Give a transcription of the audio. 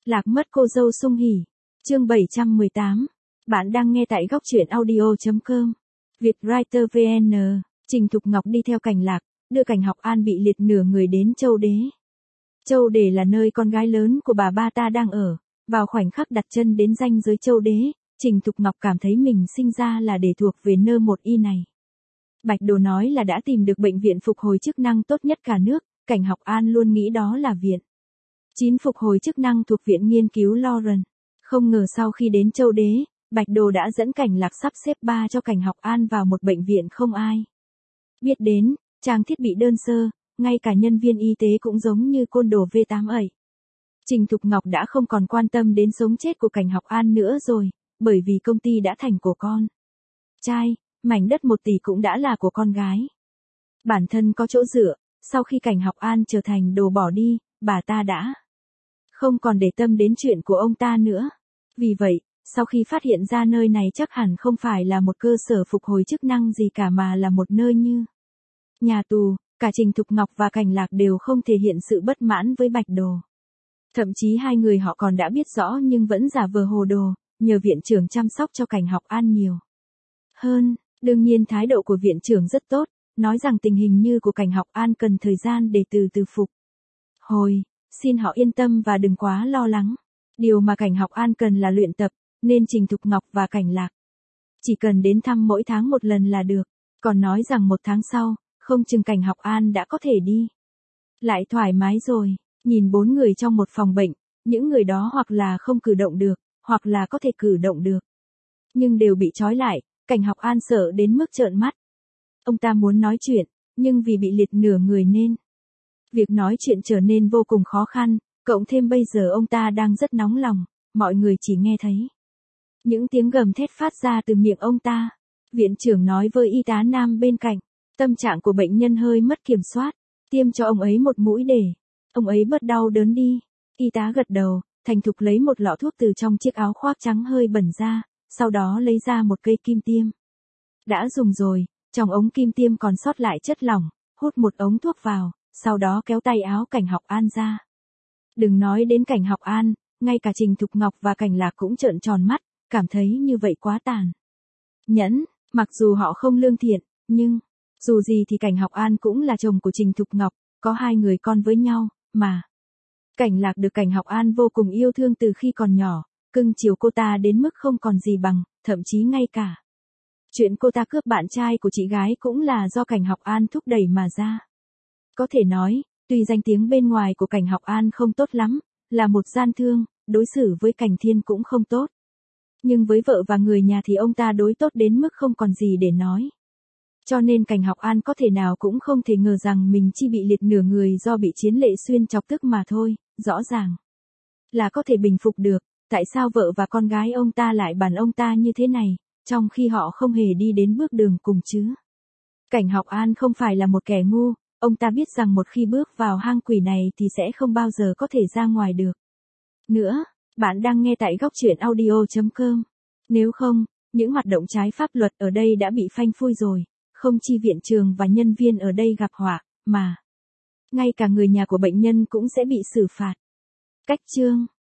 Lạc mất cô dâu sung hỉ. Chương 718. Bạn đang nghe tại góc truyện audio.com. Vietwriter VN. Trình Thục Ngọc đi theo Cảnh Lạc, đưa Cảnh Học An bị liệt nửa người đến Châu Đế. Châu Đế là nơi con gái lớn của bà ba ta đang ở. Vào khoảnh khắc đặt chân đến ranh giới Châu Đế, Trình Thục Ngọc cảm thấy mình sinh ra là để thuộc về nơ một y này. Bạch Đồ nói là đã tìm được bệnh viện phục hồi chức năng tốt nhất cả nước, Cảnh Học An luôn nghĩ đó là viện 9 phục hồi chức năng thuộc viện nghiên cứu Lawrence. Không ngờ sau khi đến Châu Đế, Bạch Đồ đã dẫn Cảnh Lạc sắp xếp ba cho Cảnh Học An vào một bệnh viện không ai biết đến, trang thiết bị đơn sơ, ngay cả nhân viên y tế cũng giống như côn đồ V8 ấy. Trình Thục Ngọc đã không còn quan tâm đến sống chết của Cảnh Học An nữa rồi, bởi vì công ty đã thành của con trai, mảnh đất 1 tỷ cũng đã là của con gái. Bản thân có chỗ dựa, sau khi Cảnh Học An trở thành đồ bỏ đi, bà ta đã không còn để tâm đến chuyện của ông ta nữa. Vì vậy, sau khi phát hiện ra nơi này chắc hẳn không phải là một cơ sở phục hồi chức năng gì cả mà là một nơi như nhà tù, cả Trình Thục Ngọc và Cảnh Lạc đều không thể hiện sự bất mãn với Bạch Đồ. Thậm chí hai người họ còn đã biết rõ nhưng vẫn giả vờ hồ đồ, nhờ viện trưởng chăm sóc cho Cảnh Học An nhiều hơn. Đương nhiên thái độ của viện trưởng rất tốt, nói rằng tình hình như của Cảnh Học An cần thời gian để từ từ phục hồi, xin họ yên tâm và đừng quá lo lắng. Điều mà Cảnh Học An cần là luyện tập, nên Trình Thục Ngọc và Cảnh Lạc chỉ cần đến thăm mỗi tháng một lần là được. Còn nói rằng 1 tháng sau, không chừng Cảnh Học An đã có thể đi lại thoải mái rồi. Nhìn 4 người trong một phòng bệnh, những người đó hoặc là không cử động được, hoặc là có thể cử động được, nhưng đều bị trói lại. Cảnh Học An sợ đến mức trợn mắt. Ông ta muốn nói chuyện, nhưng vì bị liệt nửa người nên việc nói chuyện trở nên vô cùng khó khăn, cộng thêm bây giờ ông ta đang rất nóng lòng, mọi người chỉ nghe thấy những tiếng gầm thét phát ra từ miệng ông ta. Viện trưởng nói với y tá nam bên cạnh, tâm trạng của bệnh nhân hơi mất kiểm soát, tiêm cho ông ấy một mũi để ông ấy bớt đau đớn đi. Y tá gật đầu, thành thục lấy một lọ thuốc từ trong chiếc áo khoác trắng hơi bẩn ra, sau đó lấy ra một cây kim tiêm đã dùng rồi, trong ống kim tiêm còn sót lại chất lỏng, hút một ống thuốc vào, sau đó kéo tay áo Cảnh Học An ra. Đừng nói đến Cảnh Học An, ngay cả Trình Thục Ngọc và Cảnh Lạc cũng trợn tròn mắt, cảm thấy như vậy quá tàn nhẫn. Mặc dù họ không lương thiện, nhưng dù gì thì Cảnh Học An cũng là chồng của Trình Thục Ngọc, có 2 người con với nhau, mà Cảnh Lạc được Cảnh Học An vô cùng yêu thương từ khi còn nhỏ, cưng chiều cô ta đến mức không còn gì bằng, thậm chí ngay cả chuyện cô ta cướp bạn trai của chị gái cũng là do Cảnh Học An thúc đẩy mà ra. Có thể nói, tuy danh tiếng bên ngoài của Cảnh Học An không tốt lắm, là một gian thương, đối xử với Cảnh Thiên cũng không tốt, nhưng với vợ và người nhà thì ông ta đối tốt đến mức không còn gì để nói. Cho nên Cảnh Học An có thể nào cũng không thể ngờ rằng mình chỉ bị liệt nửa người do bị Chiến Lệ Xuyên chọc tức mà thôi, rõ ràng là có thể bình phục được. Tại sao vợ và con gái ông ta lại bàn ông ta như thế này, trong khi họ không hề đi đến bước đường cùng chứ? Cảnh Học An không phải là một kẻ ngu, ông ta biết rằng một khi bước vào hang quỷ này thì sẽ không bao giờ có thể ra ngoài được nữa. Bạn đang nghe tại góc truyện audio.com. Nếu không, những hoạt động trái pháp luật ở đây đã bị phanh phui rồi, không chi viện trường và nhân viên ở đây gặp họa, mà ngay cả người nhà của bệnh nhân cũng sẽ bị xử phạt. Cách chương